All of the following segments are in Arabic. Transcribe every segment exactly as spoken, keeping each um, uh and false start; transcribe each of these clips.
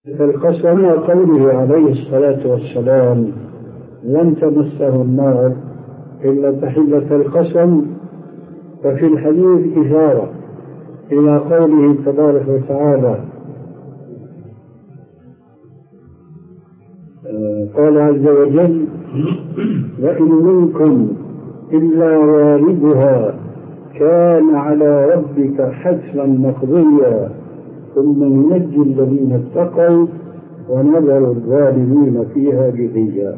القسم قوله عليه الصلاة والسلام لن تمسه النار إلا تحلة القسم. ففي الحديث إشارة إلى قوله تبارك وتعالى قال عز وجل وإن منكم إلا واردها كان على ربك حتما مقضيا ثم ننجي الذين اتقوا ونذر الظالمين فيها جثيا.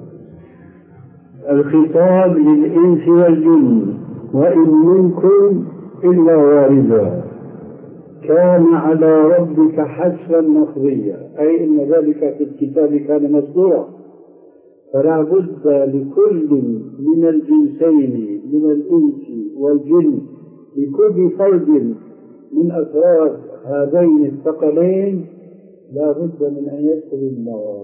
الخطاب للإنس والجن وإن منكم إلا واردها كان على ربك حتما مقضيا، أي إن ذلك في الكتاب كان مسطورا، فلا بد لكل من الجنسين من الإنس والجن لكل فرد من أفراد هذين الثقلين لا بد من أن يدخل النار.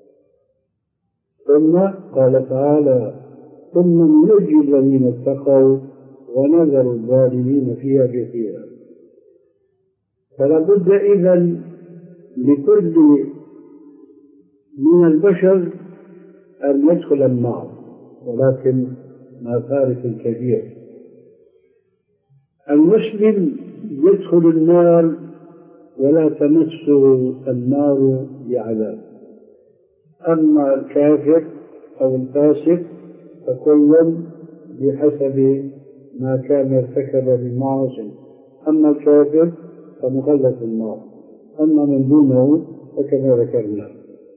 ثم قال تعالى ثم ننجي الذين اتقوا ونذر الظالمين فيها جثيا. فلا بد إذن لكل من البشر أن يدخل النار، ولكن مع فارق كبير. المسلم يدخل النار ولا تمسه النار بعذاب، أما الكافر أو الفاسق فكل بحسب ما كان يرتكب بالمعاصي، أما الكافر فمخلد النار، أما من دونه فكما ذكرنا.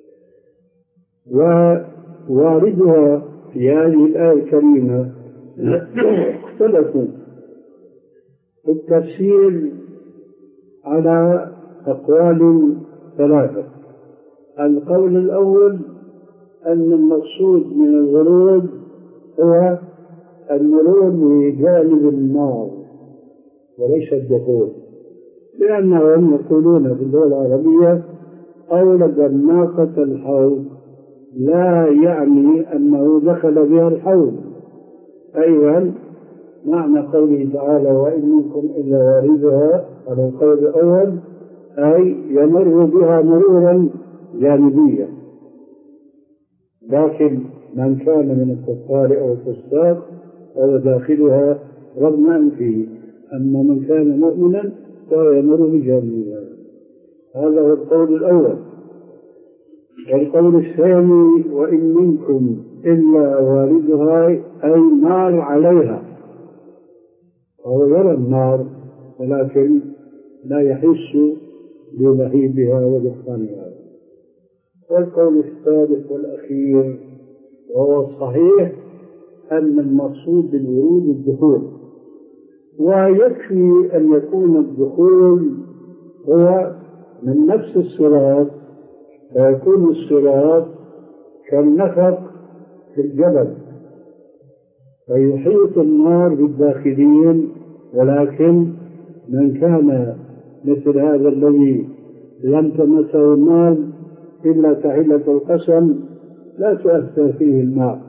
وواردها في هذه الآية الكريمة اختلفوا في التفسير على أقوال ثلاثة. القول الأول أن المقصود من الورود هو المرور بجانب النار وليس الدخول، لأنهم يقولون في اللغة العربية أولد الناقة الحوض، لا يعني أنه دخل بها الحوض. أيضا معنى قوله تعالى وإن منكم إلا واردها على القول الأول أي يمر بها مرورا جانبيا، لكن من كان من الكفار أو الفساق فهو داخلها رغم أنفه، أما من كان مؤمنا فهو يمر بجانبها. هذا هو القول الأول. والقول الثاني وإن منكم إلا واردها أي نار عليها، وهو يرى النار ولكن لا يحس بلهيبها ودخانها. والقول الثالث والأخير وهو الصحيح أن المقصود بالورود الدخول، ويكفي أن يكون الدخول هو من نفس الصراط، فيكون الصراط كالنفق في الجبل فيحيط النار بالداخلين، ولكن من كان مثل هذا الذي لم تمسه النار إلا تحلة القسم لا تؤثر فيه الماء.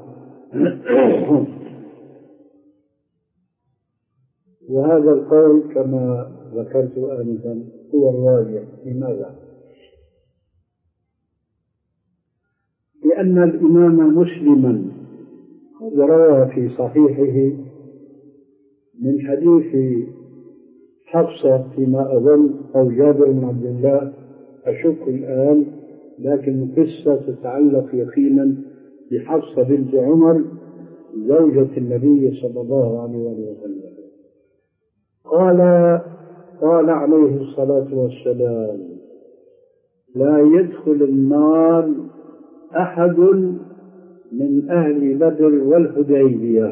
وهذا القول كما ذكرت آنفا هو الراجح. لماذا؟ لأن الإمام مسلما قد روى في صحيحه من حديث حفصة فيما أظن أو جابر بن عبد الله أشك الآن، لكن القصة تتعلق يقينا بحفصة بنت عمر زوجة النبي صلى الله عليه وسلم. قال قال عليه الصلاة والسلام لا يدخل النار أحد من أهل بدر والحديبية.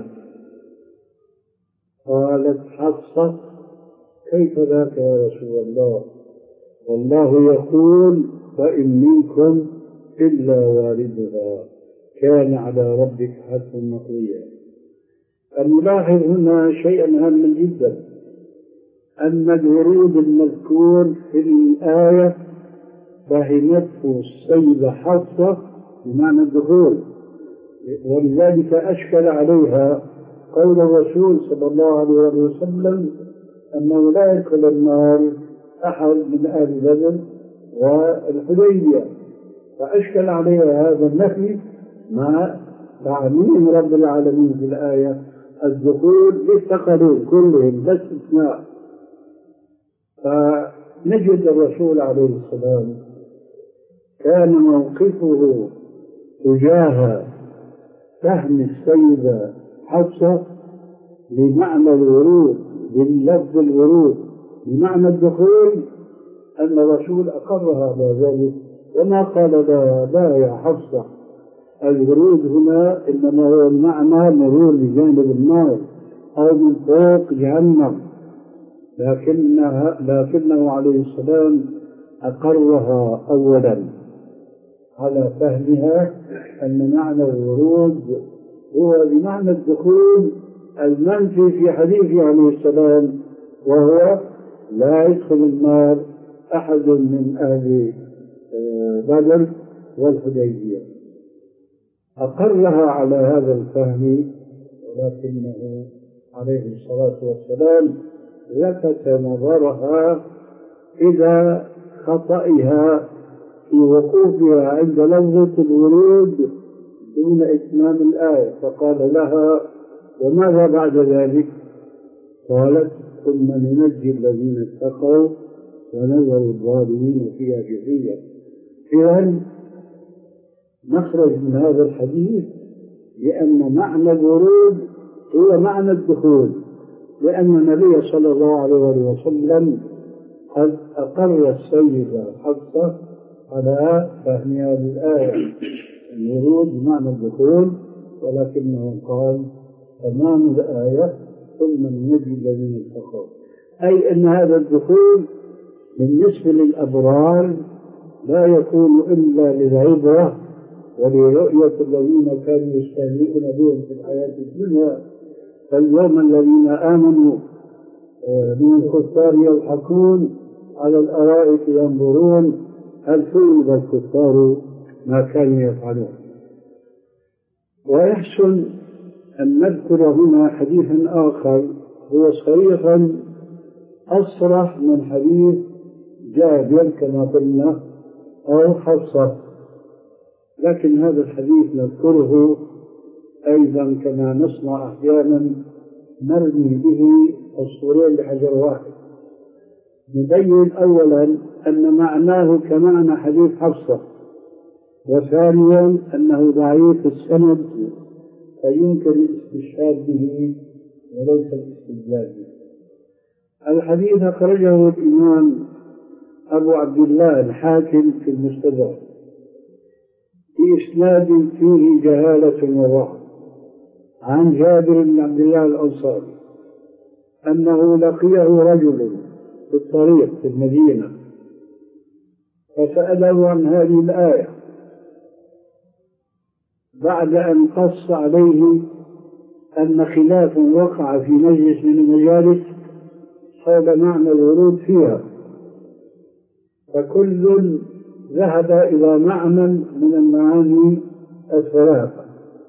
قالت حفصة كيف ذاك يا رسول الله؟ والله يقول وإن منكم إلا واردها كان على ربك حتما مقضيا. الملاحظ هنا شيئا هاما جدا، أن الورود المذكور في الآية فهمته السيدة حفصة بمعنى الدخول، ولذلك أشكل عليها قول الرسول صلى الله عليه وسلم أنه لا يدخل النار أحد من أهل بدر والحديبية، فأشكل عليها هذا النفي مع تعميم رب العالمين في الآية الدخول للثقلين كلهم لا استثناء. فنجد الرسول عليه السلام كان موقفه تجاه فهم السيدة حفصة بمعنى الورود باللفظ الورود بمعنى الدخول أن الرسول أقرها بذلك وما قال لا, لا يا حفصة الورود هنا إنما هو المعنى مرور بجانب النار أو من فوق جهنم، لكنها لكنه عليه السلام أقرها أولا على فهمها أن معنى الورود هو بمعنى الدخول المنفي في حديثه عليه السلام، وهو لا يدخل النار أحد من أهل بدر والحديبية. أقرها على هذا الفهم، ولكنه عليه الصلاة والسلام لفت نظرها إلى خطئها في وقوفها عند لفظة الورود دون إتمام الآية، فقال لها وماذا بعد ذلك؟ قالت ثم ننجي الذين اتقوا ونذر الظالمين فيها جثيا. إذن نخرج من هذا الحديث لأن معنى الورود هو معنى الدخول، لأن النبي صلى الله عليه وسلم قد أقر السيدة حفصة على فهمها للآية الورود بمعنى الدخول، ولكنه قال تمام الآية ثم ننجي الذين اتقوا، أي أن هذا الدخول بالنسبة للأبرار لا يكون إلا للعبرة ولرؤية الذين كانوا يستهزئون بهم في الحياة الدنيا، فاليوم الذين آمنوا من الكفار يضحكون على الأرائك ينظرون هل ثوب الكفار ما كانوا يفعلون. ويحسن أن نذكر هنا حديثا آخر هو صريحا أصرح من حديث جابر كما قلنا أو حفصة، لكن هذا الحديث نذكره أيضا كما نصنع أحيانا نرمي به الصورين بحجر واحد. نبين أولا أن معناه كمعنى حديث حفصة، وثانيا أنه ضعيف السند فيمكن الاستشهاد به وليس الاستدلال به. الحديث أخرجه الإمام أبو عبد الله الحاكم في المستدرك بإسناد فيه جهالة وضعف عن جابر بن عبد الله الأنصاري أنه لقيه رجل في الطريق في المدينة فسأله عن هذه الآية بعد أن قص عليه أن خلاف وقع في مجلس من المجالس حول معنى الورود فيها، فكل ذهب إلى معنى من المعاني الثلاثة،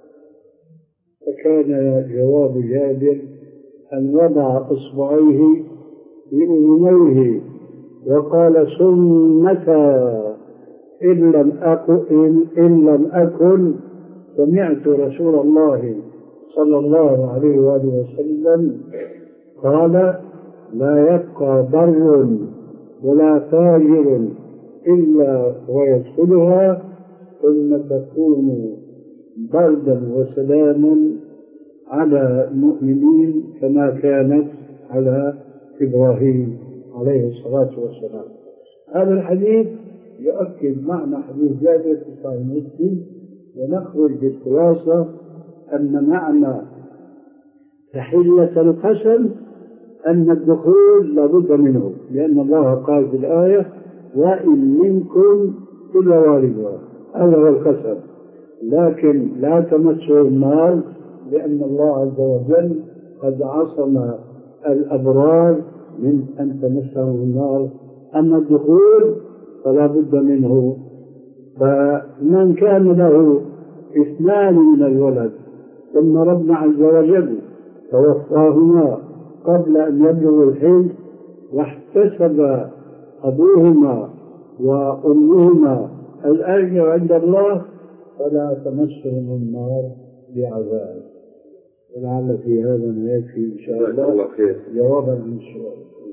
فكان جواب جابر أن وضع إصبعيه بأذنيه وقال سنة إن لم أكن, إن لم أكن سمعت رسول الله صلى الله عليه وآله وسلم قال لا يبقى بر ولا فاجر إلا ويدخلها ثم تكون بردا وسلام على المؤمنين كما كانت على إبراهيم عليه الصلاة والسلام. هذا الحديث يؤكد معنى حديث جابر في صحيح مسلم، ونخرج بالخلاصة أن معنى تحلة القسم أن الدخول لابد منه، لأن الله قال في الآية وإن منكم إلا واردها، هذا هو القسم، لكن لا تمسوا النار لأن الله عز وجل قد عصم الأبرار من أن تمسهم النار. أما الدخول فلا بد منه. فمن كان له اثنان من الولد ثم ربنا عز وجل توفاهما قبل أن يبلغوا الحلم واحتسب أبوهما وأمهما الأجر عند الله فلا تمسهم النار بعذاب. ولعل في هذا ما يكفي إن شاء الله جوابا عن السؤال.